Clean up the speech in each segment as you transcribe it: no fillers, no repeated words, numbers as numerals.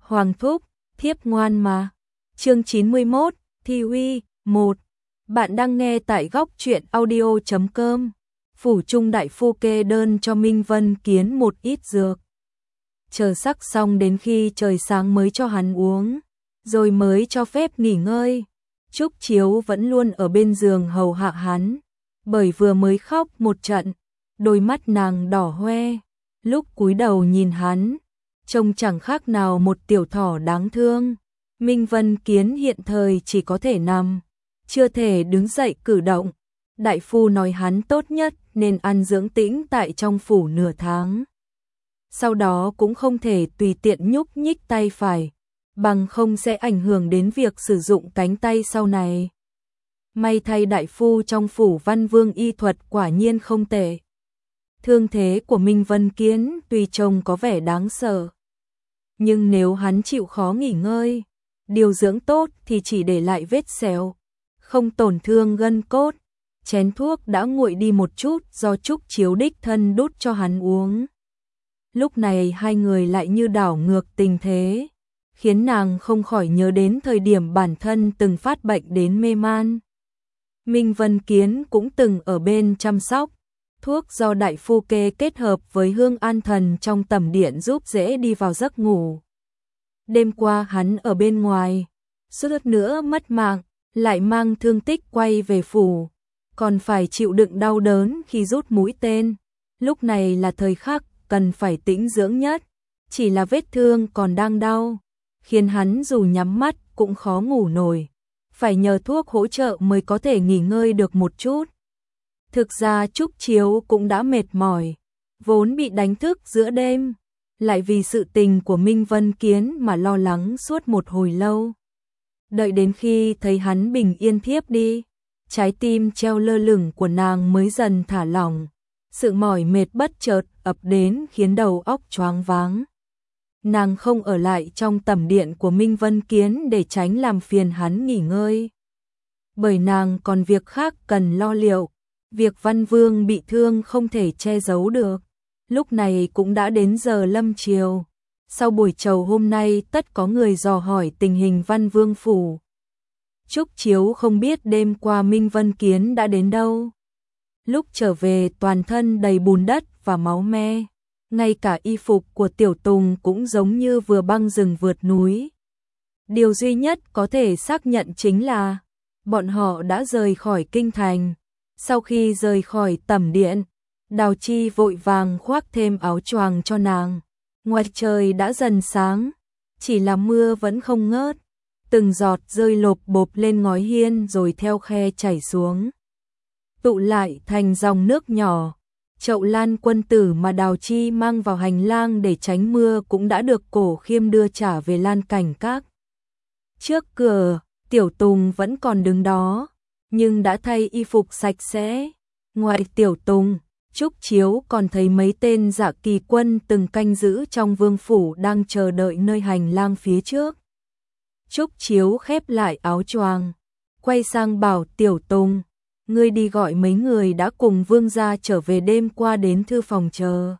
Hoàng thúc, thiếp ngoan mà. Chương 91, Thi Huy, 1. Bạn đang nghe tại góc truyện audio.com. Phủ Trung đại phu kê đơn cho Minh Vân Kiến một ít dược. Chờ sắc xong đến khi trời sáng mới cho hắn uống, rồi mới cho phép nghỉ ngơi. Trúc Chiếu vẫn luôn ở bên giường hầu hạ hắn, bởi vừa mới khóc một trận, đôi mắt nàng đỏ hoe, lúc cúi đầu nhìn hắn, trông chẳng khác nào một tiểu thỏ đáng thương. Minh Vân Kiến hiện thời chỉ có thể nằm, chưa thể đứng dậy cử động. Đại phu nói hắn tốt nhất nên ăn dưỡng tĩnh tại trong phủ nửa tháng. Sau đó cũng không thể tùy tiện nhúc nhích tay phải, bằng không sẽ ảnh hưởng đến việc sử dụng cánh tay sau này. May thay đại phu trong phủ Văn Vương y thuật quả nhiên không tệ. Thương thế của Minh Vân Kiến tuy trông có vẻ đáng sợ, nhưng nếu hắn chịu khó nghỉ ngơi, điều dưỡng tốt thì chỉ để lại vết sẹo, không tổn thương gân cốt. Chén thuốc đã nguội đi một chút do Trúc Chiếu đích thân đút cho hắn uống. Lúc này hai người lại như đảo ngược tình thế, khiến nàng không khỏi nhớ đến thời điểm bản thân từng phát bệnh đến mê man. Minh Vân Kiến cũng từng ở bên chăm sóc, thuốc do đại phu kê kết hợp với hương an thần trong tẩm điện giúp dễ đi vào giấc ngủ. Đêm qua hắn ở bên ngoài, suýt nữa mất mạng, lại mang thương tích quay về phủ, còn phải chịu đựng đau đớn khi rút mũi tên. Lúc này là thời khắc cần phải tĩnh dưỡng nhất, chỉ là vết thương còn đang đau, khiến hắn dù nhắm mắt cũng khó ngủ nổi, phải nhờ thuốc hỗ trợ mới có thể nghỉ ngơi được một chút. Thực ra Trúc Chiếu cũng đã mệt mỏi, vốn bị đánh thức giữa đêm, lại vì sự tình của Minh Vân Kiến mà lo lắng suốt một hồi lâu. Đợi đến khi thấy hắn bình yên thiếp đi, trái tim treo lơ lửng của nàng mới dần thả lỏng. Sự mỏi mệt bất chợt ập đến khiến đầu óc choáng váng. Nàng không ở lại trong tẩm điện của Minh Vân Kiến để tránh làm phiền hắn nghỉ ngơi, bởi nàng còn việc khác cần lo liệu. Việc Văn Vương bị thương không thể che giấu được. Lúc này cũng đã đến giờ lâm chiều. Sau buổi chầu hôm nay tất có người dò hỏi tình hình Văn Vương phủ. Trúc Chiếu không biết đêm qua Minh Vân Kiến đã đến đâu. Lúc trở về toàn thân đầy bùn đất và máu me, ngay cả y phục của Tiểu Tùng cũng giống như vừa băng rừng vượt núi. Điều duy nhất có thể xác nhận chính là bọn họ đã rời khỏi kinh thành. Sau khi rời khỏi tẩm điện, Đào Chi vội vàng khoác thêm áo choàng cho nàng. Ngoài trời đã dần sáng, chỉ là mưa vẫn không ngớt, từng giọt rơi lộp bộp lên ngói hiên rồi theo khe chảy xuống, tụ lại thành dòng nước nhỏ. Chậu lan quân tử mà Đào Chi mang vào hành lang để tránh mưa cũng đã được Cổ Khiêm đưa trả về lan cảnh các. Trước cửa, Tiểu Tùng vẫn còn đứng đó, nhưng đã thay y phục sạch sẽ. Ngoài Tiểu Tùng, Trúc Chiếu còn thấy mấy tên Dạ Kỳ quân từng canh giữ trong vương phủ đang chờ đợi nơi hành lang phía trước. Trúc Chiếu khép lại áo choàng, quay sang bảo Tiểu Tùng, ngươi đi gọi mấy người đã cùng vương gia trở về đêm qua đến thư phòng chờ.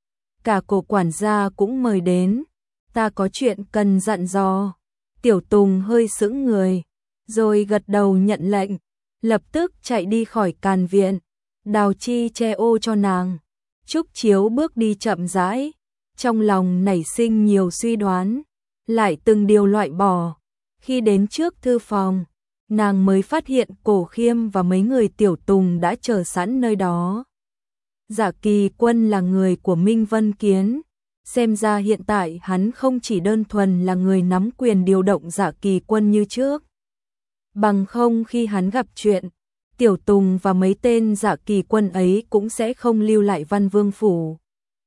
Cả Cổ quản gia cũng mời đến, ta có chuyện cần dặn dò. Tiểu Tùng hơi sững người, rồi gật đầu nhận lệnh, lập tức chạy đi khỏi càn viện. Đào Chi che ô cho nàng. Trúc Chiếu bước đi chậm rãi, trong lòng nảy sinh nhiều suy đoán, lại từng điều loại bỏ. Khi đến trước thư phòng, nàng mới phát hiện Cổ Khiêm và mấy người Tiểu Tùng đã chờ sẵn nơi đó. Dạ Kỳ quân là người của Minh Vân Kiến, xem ra hiện tại hắn không chỉ đơn thuần là người nắm quyền điều động Dạ Kỳ quân như trước. Bằng không khi hắn gặp chuyện, Tiểu Tùng và mấy tên Dạ Kỳ quân ấy cũng sẽ không lưu lại Văn Vương phủ.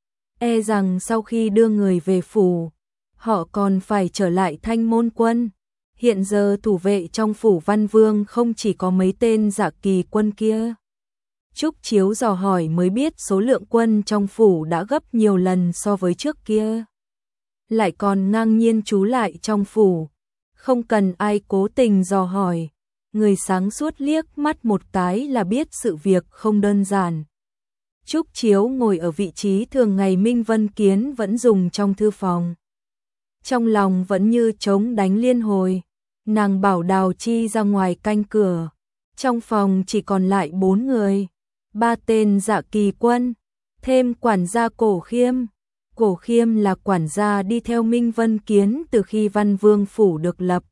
E rằng sau khi đưa người về phủ, họ còn phải trở lại Thanh Môn quân. Hiện giờ thủ vệ trong phủ Văn Vương không chỉ có mấy tên Dạ Kỳ quân kia. Trúc Chiếu dò hỏi mới biết số lượng quân trong phủ đã gấp nhiều lần so với trước kia. Lại còn ngang nhiên trú lại trong phủ, không cần ai cố tình dò hỏi. Người sáng suốt liếc mắt một cái là biết sự việc không đơn giản. Trúc Chiếu ngồi ở vị trí thường ngày Minh Vân Kiến vẫn dùng trong thư phòng. trong lòng vẫn như trống đánh liên hồi. Nàng bảo Đào Chi ra ngoài canh cửa. Trong phòng chỉ còn lại 4 người, 3 tên Dạ Kỳ Quân, thêm quản gia Cổ Khiêm. Cổ Khiêm là quản gia đi theo Minh Vân Kiến từ khi Văn Vương Phủ được lập.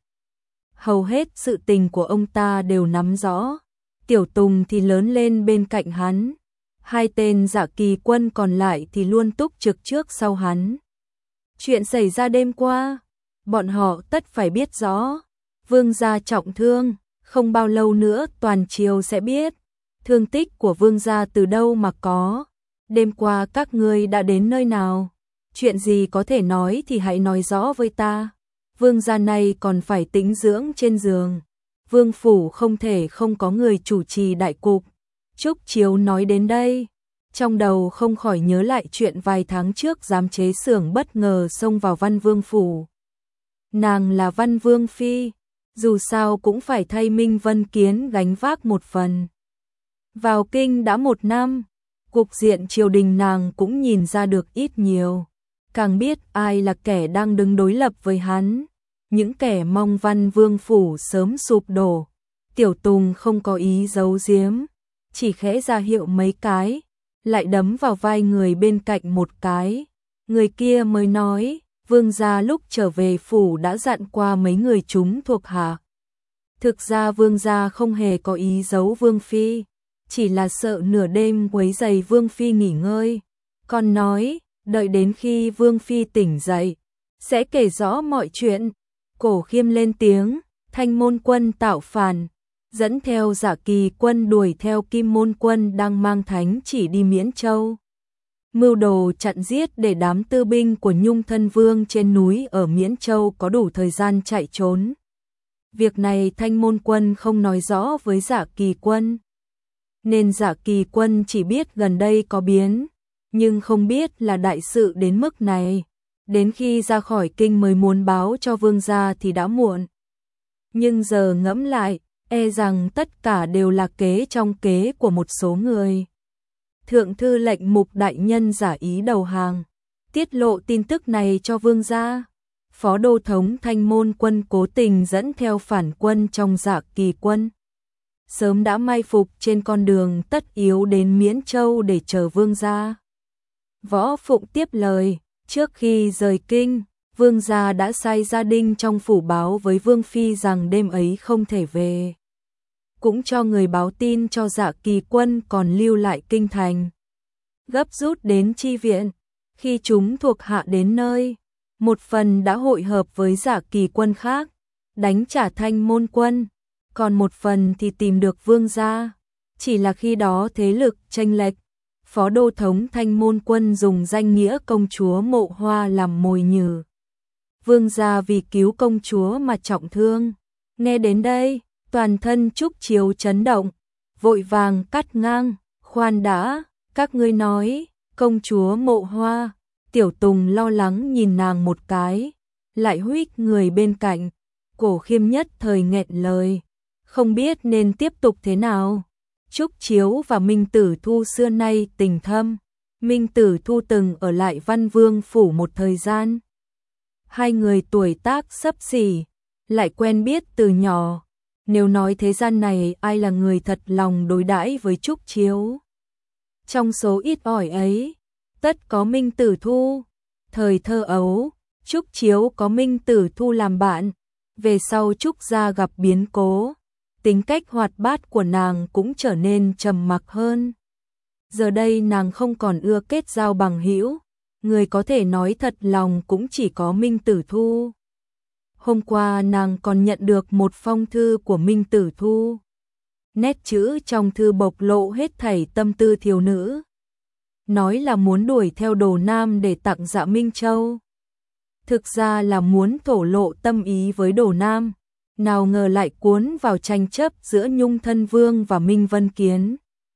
Hầu hết sự tình của ông ta đều nắm rõ. Tiểu Tùng thì lớn lên bên cạnh hắn. 2 tên Dạ Kỳ Quân còn lại thì luôn túc trực trước sau hắn. Chuyện xảy ra đêm qua, bọn họ tất phải biết rõ. Vương gia trọng thương, không bao lâu nữa toàn triều sẽ biết. Thương tích của vương gia từ đâu mà có. Đêm qua các ngươi đã đến nơi nào? Chuyện gì có thể nói thì hãy nói rõ với ta. Vương gia này còn phải tĩnh dưỡng trên giường. Vương phủ không thể không có người chủ trì đại cục. Trúc Chiếu nói đến đây, trong đầu không khỏi nhớ lại chuyện vài tháng trước giám chế xưởng bất ngờ xông vào Văn Vương phủ. Nàng là Văn Vương phi, dù sao cũng phải thay Minh Vân Kiến gánh vác một phần. Vào kinh đã 1 năm, cục diện triều đình nàng cũng nhìn ra được ít nhiều, càng biết ai là kẻ đang đứng đối lập với hắn. Những kẻ mong Văn Vương phủ sớm sụp đổ. Tiểu Tùng không có ý giấu giếm, chỉ khẽ ra hiệu mấy cái, lại đấm vào vai người bên cạnh một cái. Người kia mới nói, vương gia lúc trở về phủ đã dặn qua mấy người chúng thuộc hạ. Thực ra vương gia không hề có ý giấu vương phi, chỉ là sợ nửa đêm quấy rầy vương phi nghỉ ngơi. Còn nói, đợi đến khi vương phi tỉnh dậy, sẽ kể rõ mọi chuyện. Cổ Khiêm lên tiếng, Thanh Môn quân tạo phản, dẫn theo Dạ Kỳ Quân đuổi theo Kim Môn quân đang mang thánh chỉ đi Miễn Châu. Mưu đồ chặn giết để đám tư binh của Nhung Thân Vương trên núi ở Miễn Châu có đủ thời gian chạy trốn. Việc này Thanh Môn quân không nói rõ với Dạ Kỳ Quân, nên Dạ Kỳ Quân chỉ biết gần đây có biến, nhưng không biết là đại sự đến mức này. Đến khi ra khỏi kinh mới muốn báo cho vương gia thì đã muộn. Nhưng giờ ngẫm lại, e rằng tất cả đều là kế trong kế của một số người. Thượng thư lệnh Mục đại nhân giả ý đầu hàng, tiết lộ tin tức này cho vương gia. Phó đô thống Thanh Môn quân cố tình dẫn theo phản quân trong Dạ Kỳ Quân, sớm đã mai phục trên con đường tất yếu đến Miễn Châu để chờ vương gia. Võ Phụng tiếp lời, trước khi rời kinh, vương gia đã sai gia đình trong phủ báo với vương phi rằng đêm ấy không thể về. Cũng cho người báo tin cho Dạ Kỳ Quân còn lưu lại kinh thành, gấp rút đến chi viện. Khi chúng thuộc hạ đến nơi, một phần đã hội hợp với Dạ Kỳ Quân khác, đánh trả Thanh Môn quân, còn một phần thì tìm được vương gia. Chỉ là khi đó thế lực chênh lệch, Phó đô thống Thanh Môn quân dùng danh nghĩa công chúa Mộ Hoa làm mồi nhử. Vương gia vì cứu công chúa mà trọng thương. Nghe đến đây, toàn thân Trúc Chiếu chấn động, vội vàng cắt ngang, khoan đã, các ngươi nói, công chúa Mộ Hoa. Tiểu Tùng lo lắng nhìn nàng một cái, lại huých người bên cạnh. Cổ Khiêm nhất thời nghẹn lời, không biết nên tiếp tục thế nào. Trúc Chiếu và Minh Tử Thu xưa nay tình thâm, Minh Tử Thu từng ở lại Văn Vương phủ một thời gian. 2 người tuổi tác xấp xỉ, lại quen biết từ nhỏ. Nếu nói thế gian này ai là người thật lòng đối đãi với Trúc Chiếu, trong số ít ỏi ấy, tất có Minh Tử Thu. Thời thơ ấu, Trúc Chiếu có Minh Tử Thu làm bạn, về sau Trúc gia gặp biến cố, tính cách hoạt bát của nàng cũng trở nên trầm mặc hơn. Giờ đây nàng không còn ưa kết giao bằng hữu, người có thể nói thật lòng cũng chỉ có Minh Tử Thu. Hôm qua nàng còn nhận được một phong thư của Minh Tử Thu. Nét chữ trong thư bộc lộ hết thảy tâm tư thiếu nữ. Nói là muốn đuổi theo Đồ Nam để tặng Dạ Minh Châu. Thực ra là muốn thổ lộ tâm ý với Đồ Nam, nào ngờ lại cuốn vào tranh chấp giữa Nhung Thân Vương và Minh Vân Kiến.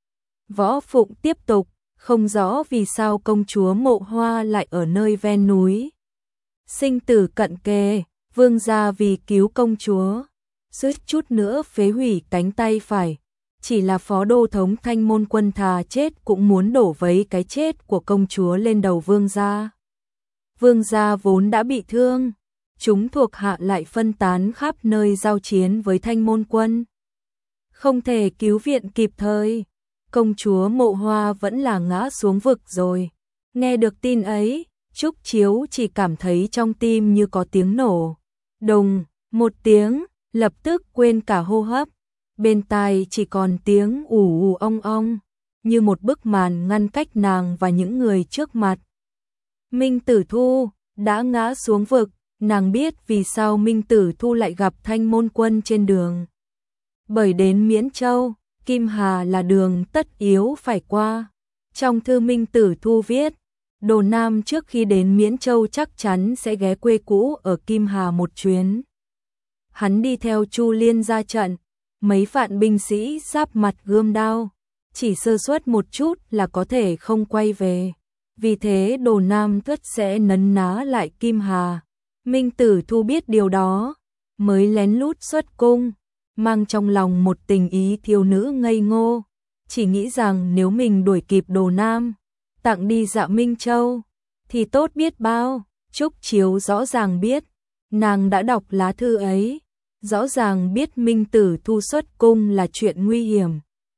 Võ Phụng tiếp tục, không rõ vì sao công chúa Mộ Hoa lại ở nơi ven núi. Sinh tử cận kề, vương gia vì cứu công chúa, suýt chút nữa phế hủy cánh tay phải. Chỉ là phó đô thống Thanh Môn quân thà chết cũng muốn đổ vấy cái chết của công chúa lên đầu vương gia. Vương gia vốn đã bị thương, chúng thuộc hạ lại phân tán khắp nơi giao chiến với Thanh Môn quân. Không thể cứu viện kịp thời, công chúa Mộ Hoa vẫn là ngã xuống vực rồi. Nghe được tin ấy, Trúc Chiếu chỉ cảm thấy trong tim như có tiếng nổ. Đùng, một tiếng, lập tức quên cả hô hấp. Bên tai chỉ còn tiếng ù ù ong ong, như một bức màn ngăn cách nàng và những người trước mặt. Minh Tử Thu đã ngã xuống vực, nàng biết vì sao Minh Tử Thu lại gặp Thanh Môn quân trên đường. Bởi đến Miễn Châu, Kim Hà là đường tất yếu phải qua. Trong thư Minh Tử Thu viết, Đồ Nam trước khi đến Miễn Châu chắc chắn sẽ ghé quê cũ ở Kim Hà một chuyến. Hắn đi theo Chu Liên ra trận, mấy vạn binh sĩ giáp mặt gươm đao, chỉ sơ suất một chút là có thể không quay về. Vì thế Đồ Nam tất sẽ nấn ná lại Kim Hà. Minh Tử Thu biết điều đó, mới lén lút xuất cung, mang trong lòng một tình ý thiếu nữ ngây ngô, chỉ nghĩ rằng nếu mình đuổi kịp Đồ Nam, tặng đi Dạ Minh Châu, thì tốt biết bao. Trúc Chiếu rõ ràng biết, nàng đã đọc lá thư ấy, rõ ràng biết Minh Tử Thu xuất cung là chuyện nguy hiểm,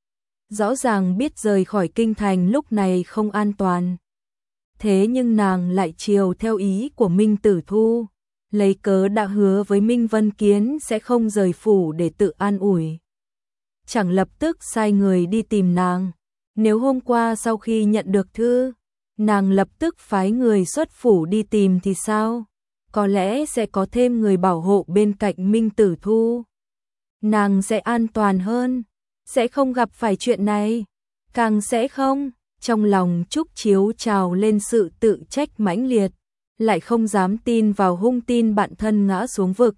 rõ ràng biết rời khỏi kinh thành lúc này không an toàn. Thế nhưng nàng lại chiều theo ý của Minh Tử Thu, lấy cớ đã hứa với Minh Vân Kiến sẽ không rời phủ để tự an ủi. Chẳng lập tức sai người đi tìm nàng. Nếu hôm qua sau khi nhận được thư, nàng lập tức phái người xuất phủ đi tìm thì sao? Có lẽ sẽ có thêm người bảo hộ bên cạnh Minh Tử Thu. Nàng sẽ an toàn hơn, sẽ không gặp phải chuyện này, càng sẽ không. Trong lòng Trúc Chiếu trào lên sự tự trách mãnh liệt, lại không dám tin vào hung tin bạn thân ngã xuống vực.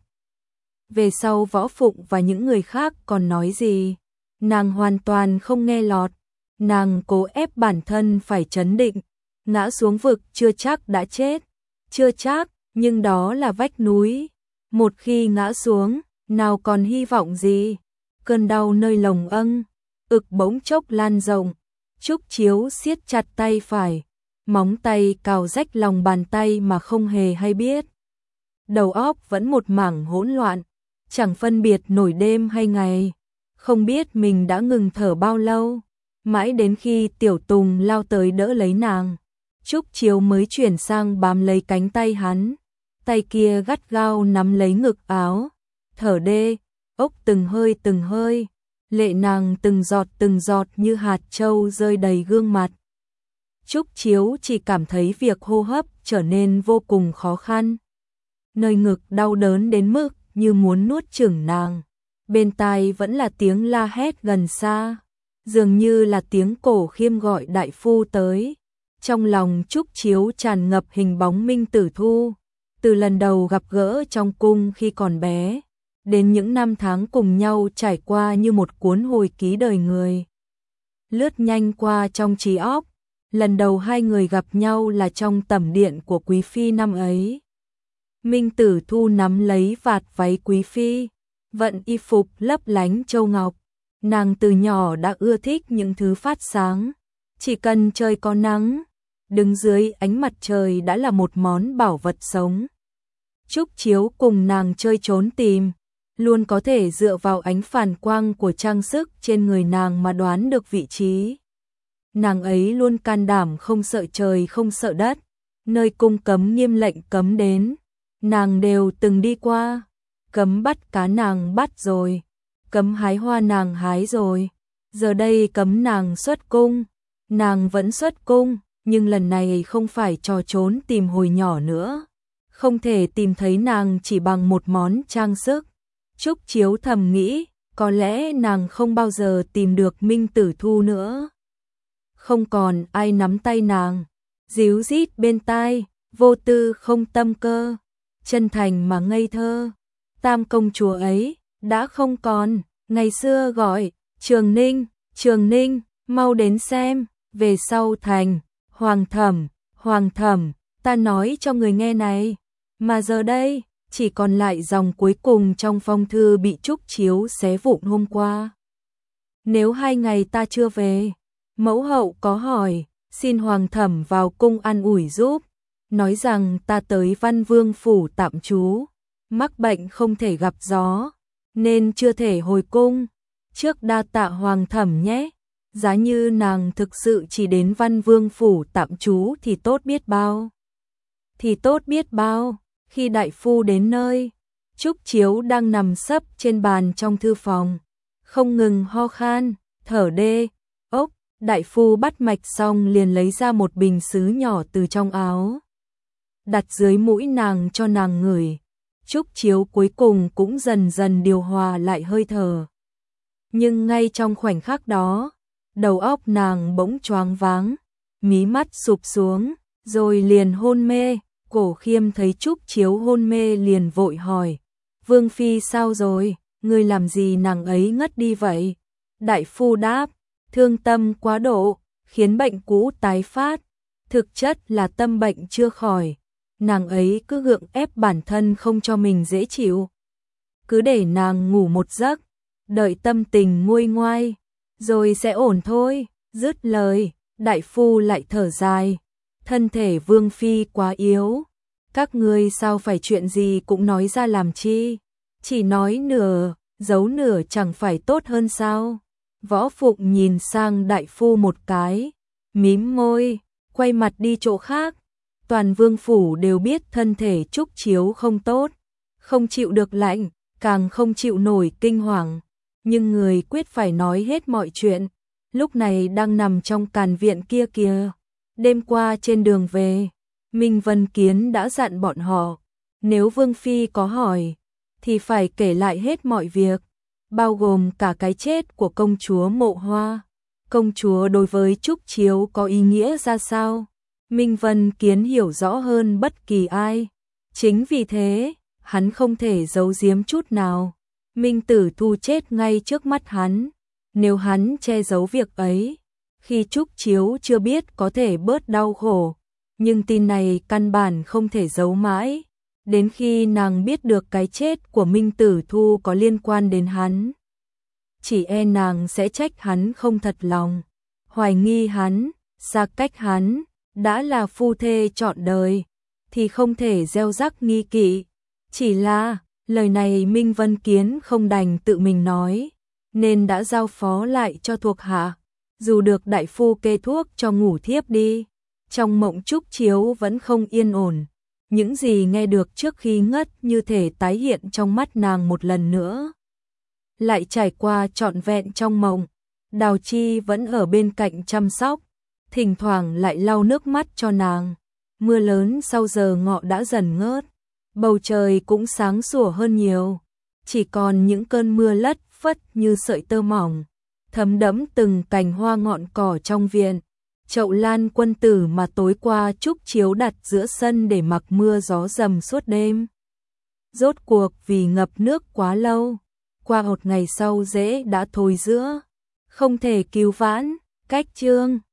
Về sau Võ Phụng và những người khác còn nói gì, nàng hoàn toàn không nghe lọt. Nàng cố ép bản thân phải trấn định, ngã xuống vực chưa chắc đã chết, chưa chắc, nhưng đó là vách núi. Một khi ngã xuống, nào còn hy vọng gì? Cơn đau nơi lồng ực bỗng chốc lan rộng. Trúc Chiếu siết chặt tay phải, móng tay cào rách lòng bàn tay mà không hề hay biết. Đầu óc vẫn một mảng hỗn loạn, chẳng phân biệt nổi đêm hay ngày, không biết mình đã ngừng thở bao lâu. Mãi đến khi Tiểu Tùng lao tới đỡ lấy nàng, Trúc Chiếu mới chuyển sang bám lấy cánh tay hắn, tay kia gắt gao nắm lấy ngực áo, thở đê, ốc từng hơi, lệ nàng từng giọt như hạt châu rơi đầy gương mặt. Trúc Chiếu chỉ cảm thấy việc hô hấp trở nên vô cùng khó khăn. Nơi ngực đau đớn đến mức như muốn nuốt chửng nàng. Bên tai vẫn là tiếng la hét gần xa, dường như là tiếng Cổ Khiêm gọi đại phu tới. Trong lòng Trúc Chiếu tràn ngập hình bóng Minh Tử Thu, từ lần đầu gặp gỡ trong cung khi còn bé, đến những năm tháng cùng nhau trải qua như một cuốn hồi ký đời người. Lướt nhanh qua trong trí óc, lần đầu hai người gặp nhau là trong tẩm điện của Quý Phi năm ấy. Minh Tử Thu nắm lấy vạt váy Quý Phi, vận y phục lấp lánh châu ngọc. Nàng từ nhỏ đã ưa thích những thứ phát sáng, chỉ cần trời có nắng, đứng dưới ánh mặt trời đã là một món bảo vật sống. Trúc Chiếu cùng nàng chơi trốn tìm, luôn có thể dựa vào ánh phản quang của trang sức trên người nàng mà đoán được vị trí. Nàng ấy luôn can đảm không sợ trời không sợ đất, nơi cung cấm nghiêm lệnh cấm đến, nàng đều từng đi qua. Cấm bắt cá nàng bắt rồi, cấm hái hoa nàng hái rồi, giờ đây cấm nàng xuất cung, nàng vẫn xuất cung, nhưng lần này không phải trò trốn tìm hồi nhỏ nữa, không thể tìm thấy nàng chỉ bằng một món trang sức. Trúc Chiếu thầm nghĩ, có lẽ nàng không bao giờ tìm được Minh Tử Thu nữa. Không còn ai nắm tay nàng, díu dít bên tai, vô tư không tâm cơ, chân thành mà ngây thơ. Tam công chúa ấy đã không còn, ngày xưa gọi, Trường Ninh, mau đến xem, về sau thành, Hoàng thẩm, ta nói cho người nghe này, mà giờ đây, chỉ còn lại dòng cuối cùng trong phong thư bị Trúc Chiếu xé vụn hôm qua. Nếu 2 ngày ta chưa về, mẫu hậu có hỏi, xin Hoàng thẩm vào cung an ủi giúp, nói rằng ta tới Văn Vương phủ tạm trú, mắc bệnh không thể gặp gió, nên chưa thể hồi cung. Trước đa tạ hoàng thẩm nhé. Giá như nàng thực sự chỉ đến Văn Vương phủ tạm trú thì tốt biết bao. Khi đại phu đến nơi, Trúc Chiếu đang nằm sấp trên bàn trong thư phòng, không ngừng ho khan, thở đê, ốc. Đại phu bắt mạch xong liền lấy ra một bình sứ nhỏ từ trong áo, đặt dưới mũi nàng cho nàng ngửi. Trúc Chiếu cuối cùng cũng dần dần điều hòa lại hơi thở. Nhưng ngay trong khoảnh khắc đó, đầu óc nàng bỗng choáng váng, mí mắt sụp xuống, rồi liền hôn mê. Cổ Khiêm thấy Trúc Chiếu hôn mê liền vội hỏi, Vương Phi sao rồi, ngươi làm gì nàng ấy ngất đi vậy? Đại phu đáp, thương tâm quá độ, khiến bệnh cũ tái phát, thực chất là tâm bệnh chưa khỏi. Nàng ấy cứ gượng ép bản thân không cho mình dễ chịu. Cứ để nàng ngủ một giấc, đợi tâm tình nguôi ngoai, rồi sẽ ổn thôi. Dứt lời, đại phu lại thở dài, thân thể Vương Phi quá yếu. Các ngươi sao phải chuyện gì cũng nói ra làm chi? Chỉ nói nửa, giấu nửa chẳng phải tốt hơn sao? Võ Phụng nhìn sang đại phu một cái, mím môi, quay mặt đi chỗ khác. Toàn Vương phủ đều biết thân thể Trúc Chiếu không tốt, không chịu được lạnh, càng không chịu nổi kinh hoàng. Nhưng người quyết phải nói hết mọi chuyện, lúc này đang nằm trong càn viện kia kìa. Đêm qua trên đường về, Minh Vân Kiến đã dặn bọn họ, nếu Vương Phi có hỏi, thì phải kể lại hết mọi việc, bao gồm cả cái chết của công chúa Mộ Hoa. Công chúa đối với Trúc Chiếu có ý nghĩa ra sao? Minh Vân Kiến hiểu rõ hơn bất kỳ ai. Chính vì thế, hắn không thể giấu giếm chút nào. Minh Tử Thu chết ngay trước mắt hắn. Nếu hắn che giấu việc ấy, khi Trúc Chiếu chưa biết có thể bớt đau khổ. Nhưng tin này căn bản không thể giấu mãi. Đến khi nàng biết được cái chết của Minh Tử Thu có liên quan đến hắn, chỉ e nàng sẽ trách hắn không thật lòng, hoài nghi hắn, xa cách hắn. Đã là phu thê trọn đời, thì không thể gieo rắc nghi kỵ. Chỉ là, lời này Minh Vân Kiến không đành tự mình nói, nên đã giao phó lại cho thuộc hạ. Dù được đại phu kê thuốc cho ngủ thiếp đi, trong mộng Trúc Chiếu vẫn không yên ổn. Những gì nghe được trước khi ngất như thể tái hiện trong mắt nàng một lần nữa. Lại trải qua trọn vẹn trong mộng, Đào Chi vẫn ở bên cạnh chăm sóc, thỉnh thoảng lại lau nước mắt cho nàng. Mưa lớn sau giờ ngọ đã dần ngớt, bầu trời cũng sáng sủa hơn nhiều, chỉ còn những cơn mưa lất phất như sợi tơ mỏng, thấm đẫm từng cành hoa ngọn cỏ trong viện. Chậu lan quân tử mà tối qua Trúc Chiếu đặt giữa sân để mặc mưa gió dầm suốt đêm. Rốt cuộc vì ngập nước quá lâu, qua một ngày sau rễ đã thối rữa, không thể cứu vãn. Cách chương